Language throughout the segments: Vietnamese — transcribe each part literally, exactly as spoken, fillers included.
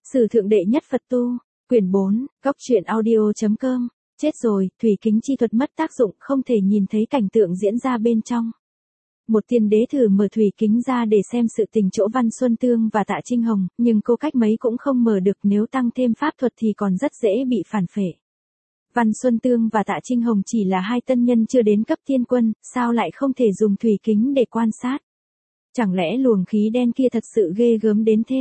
Sử thượng đệ nhất Phật tu, quyển bốn, góc truyện audio.com, chết rồi, thủy kính chi thuật mất tác dụng, không thể nhìn thấy cảnh tượng diễn ra bên trong. Một tiên đế thử mở thủy kính ra để xem sự tình chỗ Văn Xuân Tương và Tạ Trinh Hồng, nhưng cô cách mấy cũng không mở được, nếu tăng thêm pháp thuật thì còn rất dễ bị phản phệ. Văn Xuân Tương và Tạ Trinh Hồng chỉ là hai tân nhân chưa đến cấp thiên quân, sao lại không thể dùng thủy kính để quan sát? Chẳng lẽ luồng khí đen kia thật sự ghê gớm đến thế?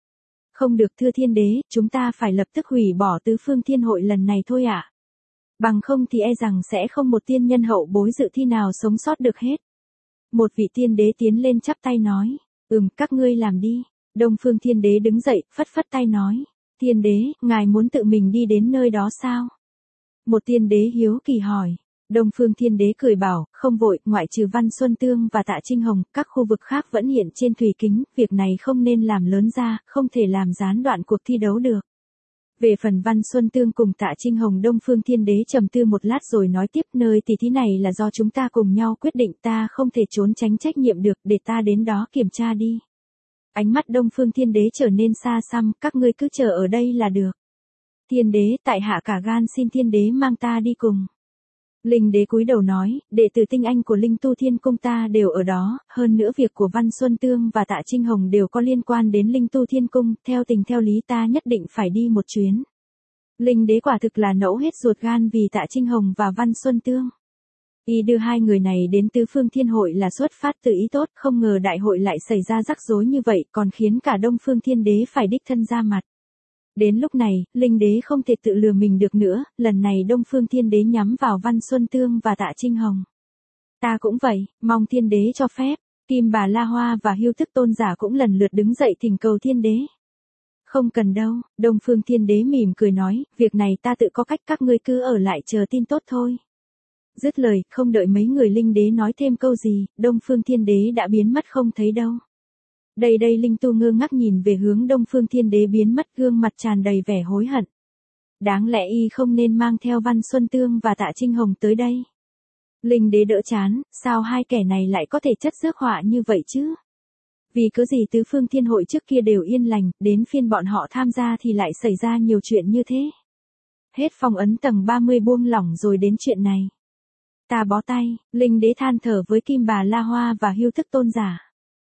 Không được thưa thiên đế, chúng ta phải lập tức hủy bỏ tứ phương thiên hội lần này thôi ạ. À? Bằng không thì e rằng sẽ không một tiên nhân hậu bối dự thi nào sống sót được hết. Một vị tiên đế tiến lên chắp tay nói, ừm, các ngươi làm đi. Đông phương thiên đế đứng dậy, phất phất tay nói, thiên đế, ngài muốn tự mình đi đến nơi đó sao? Một tiên đế hiếu kỳ hỏi. Đông phương thiên đế cười bảo, không vội, ngoại trừ Văn Xuân Tương và Tạ Trinh Hồng, các khu vực khác vẫn hiện trên thủy kính, việc này không nên làm lớn ra, không thể làm gián đoạn cuộc thi đấu được. Về phần Văn Xuân Tương cùng Tạ Trinh Hồng, Đông phương thiên đế trầm tư một lát rồi nói tiếp, nơi tỷ thí này là do chúng ta cùng nhau quyết định, ta không thể trốn tránh trách nhiệm được, để ta đến đó kiểm tra đi. Ánh mắt Đông phương thiên đế trở nên xa xăm, các ngươi cứ chờ ở đây là được. Thiên đế, tại hạ cả gan xin thiên đế mang ta đi cùng. Linh đế cúi đầu nói, đệ tử tinh anh của Linh Tu Thiên Cung ta đều ở đó, hơn nữa việc của Văn Xuân Tương và Tạ Trinh Hồng đều có liên quan đến Linh Tu Thiên Cung, theo tình theo lý ta nhất định phải đi một chuyến. Linh đế quả thực là nẫu hết ruột gan vì Tạ Trinh Hồng và Văn Xuân Tương. Y đưa hai người này đến tứ phương thiên hội là xuất phát từ ý tốt, không ngờ đại hội lại xảy ra rắc rối như vậy, còn khiến cả Đông phương thiên đế phải đích thân ra mặt. Đến lúc này, Linh đế không thể tự lừa mình được nữa, lần này Đông phương thiên đế nhắm vào Văn Xuân Tương và Tạ Trinh Hồng. Ta cũng vậy, mong thiên đế cho phép. Kim Bà La Hoa và Hưu Thức Tôn Giả cũng lần lượt đứng dậy thỉnh cầu thiên đế. Không cần đâu, Đông phương thiên đế mỉm cười nói, việc này ta tự có cách, các ngươi cứ ở lại chờ tin tốt thôi. Dứt lời, không đợi mấy người Linh đế nói thêm câu gì, Đông phương thiên đế đã biến mất không thấy đâu. Đây đây Linh Tu ngơ ngác nhìn về hướng Đông phương thiên đế biến mất, gương mặt tràn đầy vẻ hối hận. Đáng lẽ y không nên mang theo Văn Xuân Tương và Tạ Trinh Hồng tới đây. Linh đế đỡ chán, sao hai kẻ này lại có thể chất rước họa như vậy chứ? Vì cớ gì tứ phương thiên hội trước kia đều yên lành, đến phiên bọn họ tham gia thì lại xảy ra nhiều chuyện như thế. Hết phong ấn tầng ba mươi buông lỏng rồi đến chuyện này. Ta bó tay, Linh đế than thở với Kim Bà La Hoa và Hưu Thức Tôn Giả.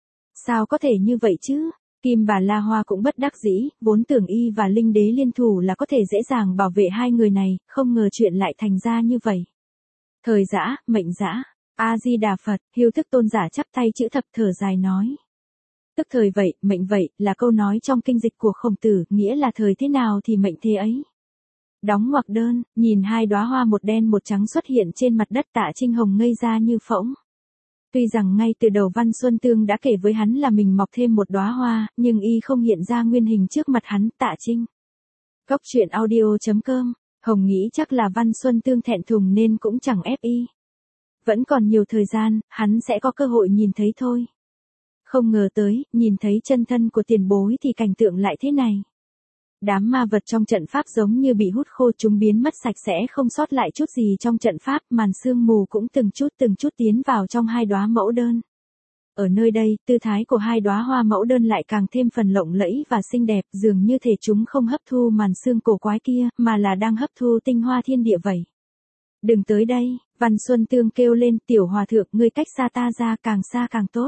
Sao có thể như vậy chứ? Kim Bà La Hoa cũng bất đắc dĩ, vốn tưởng y và Linh đế liên thủ là có thể dễ dàng bảo vệ hai người này, không ngờ chuyện lại thành ra như vậy. Thời dã, mệnh dã, A-di-đà Phật, Hưu Thức Tôn Giả chắp tay chữ thập thở dài nói. Tức thời vậy, mệnh vậy, là câu nói trong kinh dịch của Khổng Tử, nghĩa là thời thế nào thì mệnh thế ấy. Đóng ngoặc đơn, nhìn hai đóa hoa một đen một trắng xuất hiện trên mặt đất, Tạ Trinh Hồng ngây ra như phỗng. Tuy rằng ngay từ đầu Văn Xuân Tương đã kể với hắn là mình mọc thêm một đóa hoa, nhưng y không hiện ra nguyên hình trước mặt hắn. Tạ Trinh. Góc truyện audio.com, Hồng nghĩ chắc là Văn Xuân Tương thẹn thùng nên cũng chẳng ép y. Vẫn còn nhiều thời gian, hắn sẽ có cơ hội nhìn thấy thôi. Không ngờ tới, nhìn thấy chân thân của tiền bối thì cảnh tượng lại thế này. Đám ma vật trong trận pháp giống như bị hút khô, chúng biến mất sạch sẽ, không sót lại chút gì trong trận pháp, màn sương mù cũng từng chút từng chút tiến vào trong hai đóa mẫu đơn. Ở nơi đây, tư thái của hai đóa hoa mẫu đơn lại càng thêm phần lộng lẫy và xinh đẹp, dường như thể chúng không hấp thu màn sương cổ quái kia, mà là đang hấp thu tinh hoa thiên địa vậy. Đừng tới đây, Văn Xuân Tương kêu lên, tiểu hòa thượng, ngươi cách xa ta ra, càng xa càng tốt.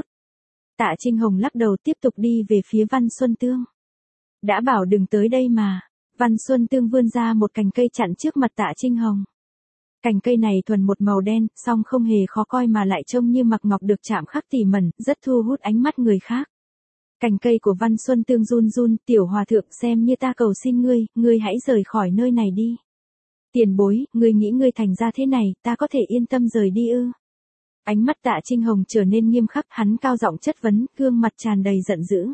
Tạ Trinh Hồng lắc đầu tiếp tục đi về phía Văn Xuân Tương. Đã bảo đừng tới đây mà. Văn Xuân Tương vươn ra một cành cây chặn trước mặt Tạ Trinh Hồng. Cành cây này thuần một màu đen, song không hề khó coi mà lại trông như mặc ngọc được chạm khắc tỉ mẩn, rất thu hút ánh mắt người khác. Cành cây của Văn Xuân Tương run run, tiểu hòa thượng, xem như ta cầu xin ngươi, ngươi hãy rời khỏi nơi này đi. Tiền bối, ngươi nghĩ ngươi thành ra thế này, ta có thể yên tâm rời đi ư? Ánh mắt Tạ Trinh Hồng trở nên nghiêm khắc, hắn cao giọng chất vấn, gương mặt tràn đầy giận dữ.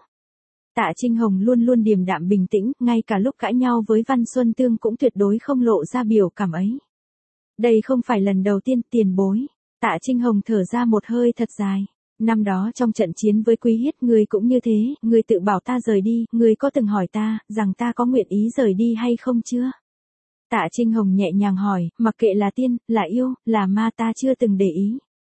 Tạ Trinh Hồng luôn luôn điềm đạm bình tĩnh, ngay cả lúc cãi nhau với Văn Xuân Tương cũng tuyệt đối không lộ ra biểu cảm ấy. Đây không phải lần đầu tiên, tiền bối. Tạ Trinh Hồng thở ra một hơi thật dài. Năm đó trong trận chiến với Quý Hiết, ngươi cũng như thế, ngươi tự bảo ta rời đi, ngươi có từng hỏi ta, rằng ta có nguyện ý rời đi hay không chưa? Tạ Trinh Hồng nhẹ nhàng hỏi, mặc kệ là tiên, là yêu, là ma, ta chưa từng để ý.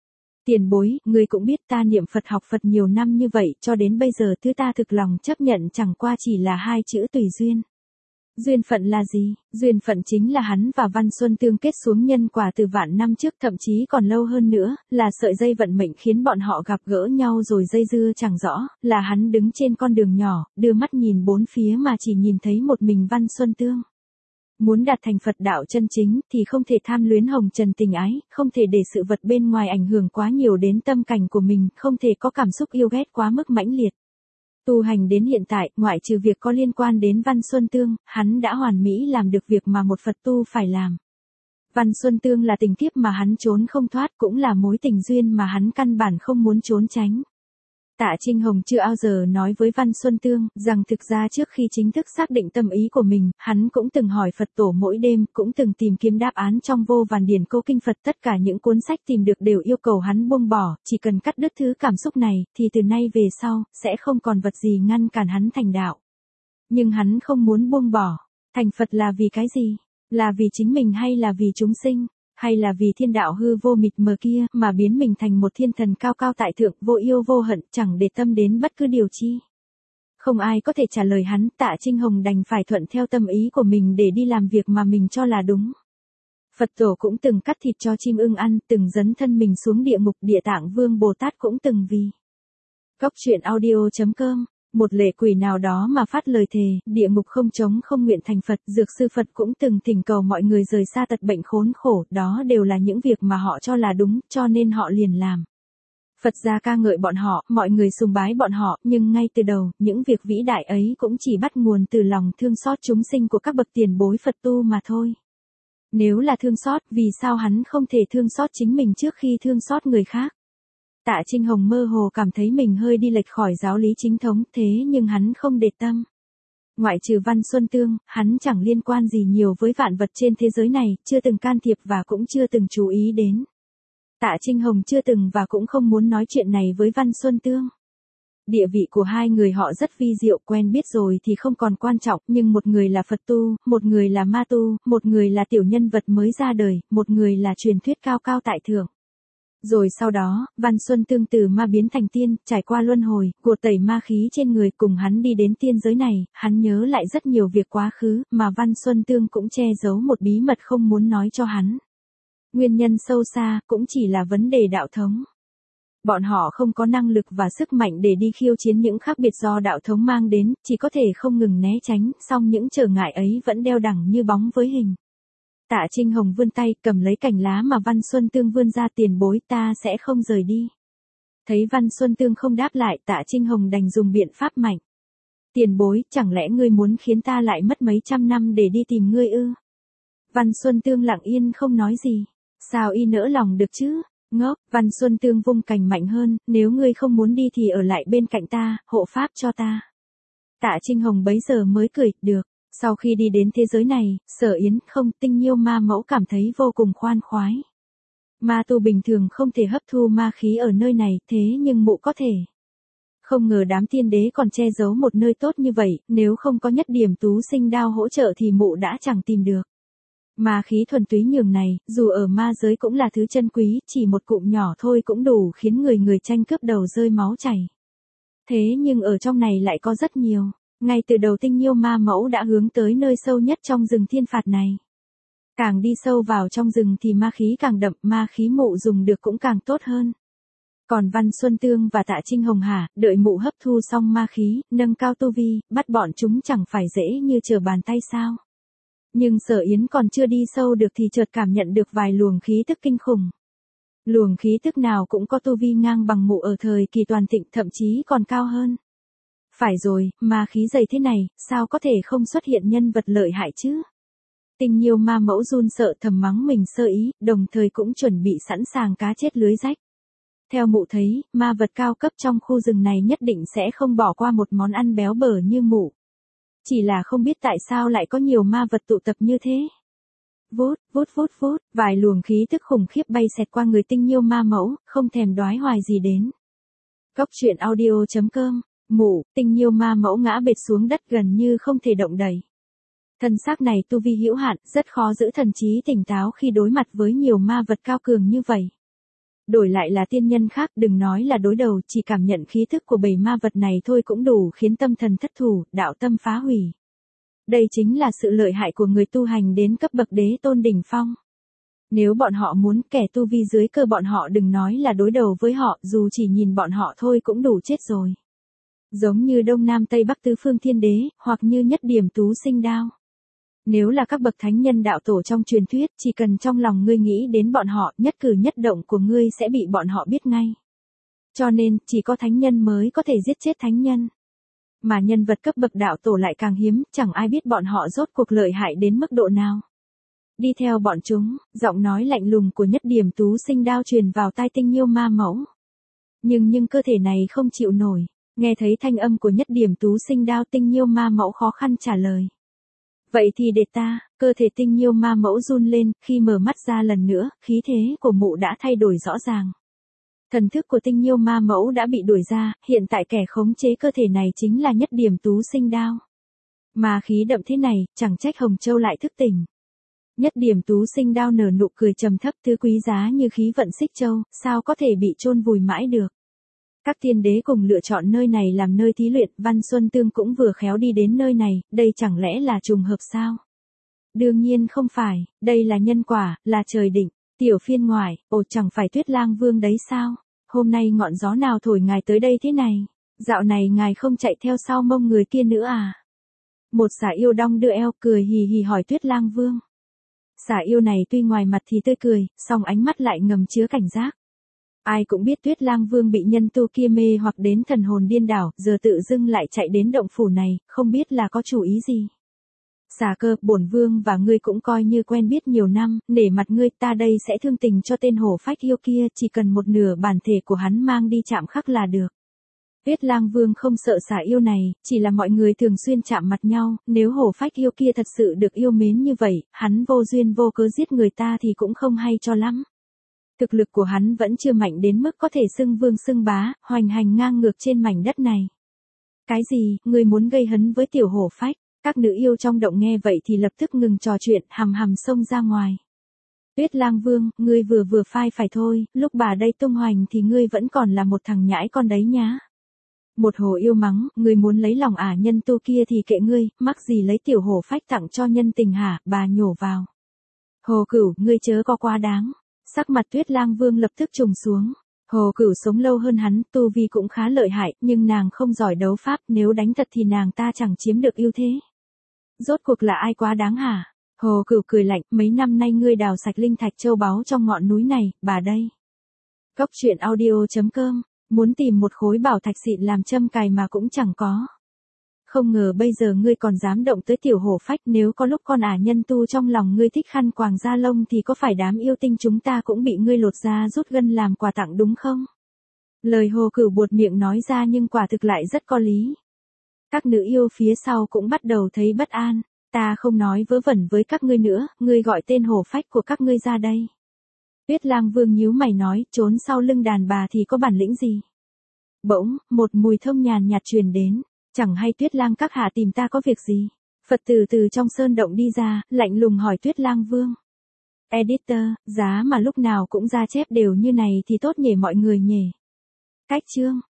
Tiền bối, ngươi cũng biết ta niệm Phật học Phật nhiều năm như vậy, cho đến bây giờ thứ ta thực lòng chấp nhận chẳng qua chỉ là hai chữ tùy duyên. Duyên phận là gì? Duyên phận chính là hắn và Văn Xuân Tương kết xuống nhân quả từ vạn năm trước, thậm chí còn lâu hơn nữa, là sợi dây vận mệnh khiến bọn họ gặp gỡ nhau rồi dây dưa chẳng rõ, là hắn đứng trên con đường nhỏ, đưa mắt nhìn bốn phía mà chỉ nhìn thấy một mình Văn Xuân Tương. Muốn đạt thành Phật đạo chân chính thì không thể tham luyến hồng trần tình ái, không thể để sự vật bên ngoài ảnh hưởng quá nhiều đến tâm cảnh của mình, không thể có cảm xúc yêu ghét quá mức mãnh liệt. Tu hành đến hiện tại, ngoại trừ việc có liên quan đến Văn Xuân Tương, hắn đã hoàn mỹ làm được việc mà một Phật tu phải làm. Văn Xuân Tương là tình kiếp mà hắn trốn không thoát, cũng là mối tình duyên mà hắn căn bản không muốn trốn tránh. Tạ Trinh Hồng chưa bao giờ nói với Văn Xuân Tương, rằng thực ra trước khi chính thức xác định tâm ý của mình, hắn cũng từng hỏi Phật tổ mỗi đêm, cũng từng tìm kiếm đáp án trong vô vàn điển câu kinh Phật, tất cả những cuốn sách tìm được đều yêu cầu hắn buông bỏ, chỉ cần cắt đứt thứ cảm xúc này, thì từ nay về sau, sẽ không còn vật gì ngăn cản hắn thành đạo. Nhưng hắn không muốn buông bỏ. Thành Phật là vì cái gì? Là vì chính mình hay là vì chúng sinh? Hay là vì thiên đạo hư vô mịt mờ kia mà biến mình thành một thiên thần cao cao tại thượng, vô yêu vô hận, chẳng để tâm đến bất cứ điều chi? Không ai có thể trả lời hắn, Tạ Trinh Hồng đành phải thuận theo tâm ý của mình để đi làm việc mà mình cho là đúng. Phật tổ cũng từng cắt thịt cho chim ưng ăn, từng dấn thân mình xuống địa ngục, Địa Tạng Vương Bồ Tát cũng từng vì. Cóc truyện audio chấm com. Một lệ quỷ nào đó mà phát lời thề, địa ngục không chống không nguyện thành Phật, dược sư Phật cũng từng thỉnh cầu mọi người rời xa tật bệnh khốn khổ, đó đều là những việc mà họ cho là đúng, cho nên họ liền làm. Phật gia ca ngợi bọn họ, mọi người sùng bái bọn họ, nhưng ngay từ đầu, những việc vĩ đại ấy cũng chỉ bắt nguồn từ lòng thương xót chúng sinh của các bậc tiền bối Phật tu mà thôi. Nếu là thương xót, vì sao hắn không thể thương xót chính mình trước khi thương xót người khác? Tạ Trinh Hồng mơ hồ cảm thấy mình hơi đi lệch khỏi giáo lý chính thống, thế nhưng hắn không để tâm. Ngoại trừ Văn Xuân Tương, hắn chẳng liên quan gì nhiều với vạn vật trên thế giới này, chưa từng can thiệp và cũng chưa từng chú ý đến. Tạ Trinh Hồng chưa từng và cũng không muốn nói chuyện này với Văn Xuân Tương. Địa vị của hai người họ rất vi diệu, quen biết rồi thì không còn quan trọng, nhưng một người là Phật tu, một người là ma tu, một người là tiểu nhân vật mới ra đời, một người là truyền thuyết cao cao tại thượng. Rồi sau đó, Văn Xuân Tương từ ma biến thành tiên, trải qua luân hồi, cột tẩy ma khí trên người, cùng hắn đi đến tiên giới này, hắn nhớ lại rất nhiều việc quá khứ, mà Văn Xuân Tương cũng che giấu một bí mật không muốn nói cho hắn. Nguyên nhân sâu xa, cũng chỉ là vấn đề đạo thống. Bọn họ không có năng lực và sức mạnh để đi khiêu chiến những khác biệt do đạo thống mang đến, chỉ có thể không ngừng né tránh, song những trở ngại ấy vẫn đeo đẳng như bóng với hình. Tạ Trinh Hồng vươn tay, cầm lấy cành lá mà Văn Xuân Tương vươn ra, tiền bối, ta sẽ không rời đi. Thấy Văn Xuân Tương không đáp lại, Tạ Trinh Hồng đành dùng biện pháp mạnh. Tiền bối, chẳng lẽ ngươi muốn khiến ta lại mất mấy trăm năm để đi tìm ngươi ư? Văn Xuân Tương lặng yên không nói gì. Sao y nỡ lòng được chứ? Ngốc, Văn Xuân Tương vung cành mạnh hơn, nếu ngươi không muốn đi thì ở lại bên cạnh ta, hộ pháp cho ta. Tạ Trinh Hồng bấy giờ mới cười, được. Sau khi đi đến thế giới này, Sở Yến, không, Tinh Nhiêu ma mẫu cảm thấy vô cùng khoan khoái. Ma tu bình thường không thể hấp thu ma khí ở nơi này, thế nhưng mụ có thể. Không ngờ đám tiên đế còn che giấu một nơi tốt như vậy, nếu không có nhất điểm tú sinh đao hỗ trợ thì mụ đã chẳng tìm được. Ma khí thuần túy nhường này, dù ở ma giới cũng là thứ chân quý, chỉ một cụm nhỏ thôi cũng đủ khiến người người tranh cướp đầu rơi máu chảy. Thế nhưng ở trong này lại có rất nhiều. Ngay từ đầu Tinh Nhiêu ma mẫu đã hướng tới nơi sâu nhất trong rừng thiên phạt này. Càng đi sâu vào trong rừng thì ma khí càng đậm, ma khí mụ dùng được cũng càng tốt hơn. Còn Văn Xuân Tương và Tạ Trinh Hồng hả, đợi mụ hấp thu xong ma khí, nâng cao tu vi, bắt bọn chúng chẳng phải dễ như trở bàn tay sao. Nhưng Sở Yến còn chưa đi sâu được thì chợt cảm nhận được vài luồng khí tức kinh khủng. Luồng khí tức nào cũng có tu vi ngang bằng mụ ở thời kỳ toàn thịnh, thậm chí còn cao hơn. Phải rồi, ma khí dày thế này, sao có thể không xuất hiện nhân vật lợi hại chứ? Tinh Nhiêu ma mẫu run sợ thầm mắng mình sơ ý, đồng thời cũng chuẩn bị sẵn sàng cá chết lưới rách. Theo mụ thấy, ma vật cao cấp trong khu rừng này nhất định sẽ không bỏ qua một món ăn béo bở như mụ. Chỉ là không biết tại sao lại có nhiều ma vật tụ tập như thế. Vút, vút vút vút, vài luồng khí tức khủng khiếp bay xẹt qua người Tinh Nhiêu ma mẫu, không thèm đoái hoài gì đến. Cóc truyện audio chấm com. Mụ, Tinh Nhiêu ma mẫu ngã bệt xuống đất gần như không thể động đậy. Thân xác này tu vi hữu hạn, rất khó giữ thần trí tỉnh táo khi đối mặt với nhiều ma vật cao cường như vậy. Đổi lại là tiên nhân khác, đừng nói là đối đầu, chỉ cảm nhận khí thức của bầy ma vật này thôi cũng đủ khiến tâm thần thất thủ, đạo tâm phá hủy. Đây chính là sự lợi hại của người tu hành đến cấp bậc đế tôn đỉnh phong. Nếu bọn họ muốn, kẻ tu vi dưới cơ bọn họ đừng nói là đối đầu với họ, dù chỉ nhìn bọn họ thôi cũng đủ chết rồi. Giống như Đông Nam Tây Bắc tứ phương thiên đế, hoặc như Nhất Điểm Tú Sinh Đao. Nếu là các bậc thánh nhân đạo tổ trong truyền thuyết, chỉ cần trong lòng ngươi nghĩ đến bọn họ, nhất cử nhất động của ngươi sẽ bị bọn họ biết ngay. Cho nên, chỉ có thánh nhân mới có thể giết chết thánh nhân. Mà nhân vật cấp bậc đạo tổ lại càng hiếm, chẳng ai biết bọn họ rốt cuộc lợi hại đến mức độ nào. Đi theo bọn chúng, giọng nói lạnh lùng của Nhất Điểm Tú Sinh Đao truyền vào tai Tinh Nhiêu Ma Mẫu. Nhưng nhưng cơ thể này không chịu nổi, nghe thấy thanh âm của Nhất Điểm Tú Sinh Đao, Tinh Nhiêu Ma Mẫu khó khăn trả lời. Vậy thì để ta, cơ thể Tinh Nhiêu Ma Mẫu run lên, khi mở mắt ra lần nữa, khí thế của mụ đã thay đổi rõ ràng. Thần thức của Tinh Nhiêu Ma Mẫu đã bị đuổi ra, hiện tại kẻ khống chế cơ thể này chính là Nhất Điểm Tú Sinh Đao. Mà khí đậm thế này, chẳng trách Hồng Châu lại thức tỉnh. Nhất Điểm Tú Sinh Đao nở nụ cười trầm thấp, thứ quý giá như khí vận Xích Châu, sao có thể bị chôn vùi mãi được. Các tiên đế cùng lựa chọn nơi này làm nơi thí luyện, Văn Xuân Tương cũng vừa khéo đi đến nơi này, đây chẳng lẽ là trùng hợp sao? Đương nhiên không phải, đây là nhân quả, là trời định. Tiểu phiên ngoại, ồ chẳng phải Tuyết Lang Vương đấy sao? Hôm nay ngọn gió nào thổi ngài tới đây thế này? Dạo này ngài không chạy theo sau mông người kia nữa à? Một xả yêu đong đưa eo cười hì hì hỏi Tuyết Lang Vương. Xả yêu này tuy ngoài mặt thì tươi cười, song ánh mắt lại ngầm chứa cảnh giác. Ai cũng biết Tuyết Lang Vương bị nhân tu kia mê hoặc đến thần hồn điên đảo, giờ tự dưng lại chạy đến động phủ này, không biết là có chủ ý gì. Xà Cơ, bổn vương và ngươi cũng coi như quen biết nhiều năm, nể mặt ngươi, ta đây sẽ thương tình cho tên hổ phách yêu kia, chỉ cần một nửa bản thể của hắn mang đi chạm khắc là được. Tuyết Lang Vương không sợ xà yêu này, chỉ là mọi người thường xuyên chạm mặt nhau, nếu hổ phách yêu kia thật sự được yêu mến như vậy, hắn vô duyên vô cớ giết người ta thì cũng không hay cho lắm. Thực lực của hắn vẫn chưa mạnh đến mức có thể xưng vương xưng bá, hoành hành ngang ngược trên mảnh đất này. Cái gì, ngươi muốn gây hấn với tiểu hổ phách? Các nữ yêu trong động nghe vậy thì lập tức ngừng trò chuyện, hầm hầm xông ra ngoài. Tuyết Lang Vương, ngươi vừa vừa phai phải thôi, lúc bà đây tung hoành thì ngươi vẫn còn là một thằng nhãi con đấy nhá. Một hồ yêu mắng, ngươi muốn lấy lòng ả nhân tu kia thì kệ ngươi, mắc gì lấy tiểu hổ phách tặng cho nhân tình hả, bà nhổ vào. Hồ Cửu, ngươi chớ có quá đáng. Sắc mặt Tuyết Lang Vương lập tức trùng xuống. Hồ Cửu sống lâu hơn hắn, tu vi cũng khá lợi hại, nhưng nàng không giỏi đấu pháp, nếu đánh thật thì nàng ta chẳng chiếm được ưu thế. Rốt cuộc là ai quá đáng hả? Hồ Cửu cười lạnh, mấy năm nay ngươi đào sạch linh thạch châu báu trong ngọn núi này, bà đây. Cốc truyện audio chấm com, muốn tìm một khối bảo thạch xịn làm châm cài mà cũng chẳng có. Không ngờ bây giờ ngươi còn dám động tới tiểu hổ phách, nếu có lúc con ả nhân tu trong lòng ngươi thích khăn quàng da lông thì có phải đám yêu tinh chúng ta cũng bị ngươi lột da rút gân làm quà tặng đúng không? Lời Hồ Cửu buột miệng nói ra nhưng quả thực lại rất có lý. Các nữ yêu phía sau cũng bắt đầu thấy bất an, ta không nói vớ vẩn với các ngươi nữa, ngươi gọi tên hổ phách của các ngươi ra đây. Tuyết Lang Vương nhíu mày nói, trốn sau lưng đàn bà thì có bản lĩnh gì? Bỗng, một mùi thơm nhàn nhạt truyền đến. Chẳng hay Tuyết Lang các hạ tìm ta có việc gì? Phật tử từ trong sơn động đi ra, lạnh lùng hỏi Tuyết Lang Vương. Editor, giá mà lúc nào cũng ra chép đều như này thì tốt nhỉ mọi người nhỉ. Cách chương.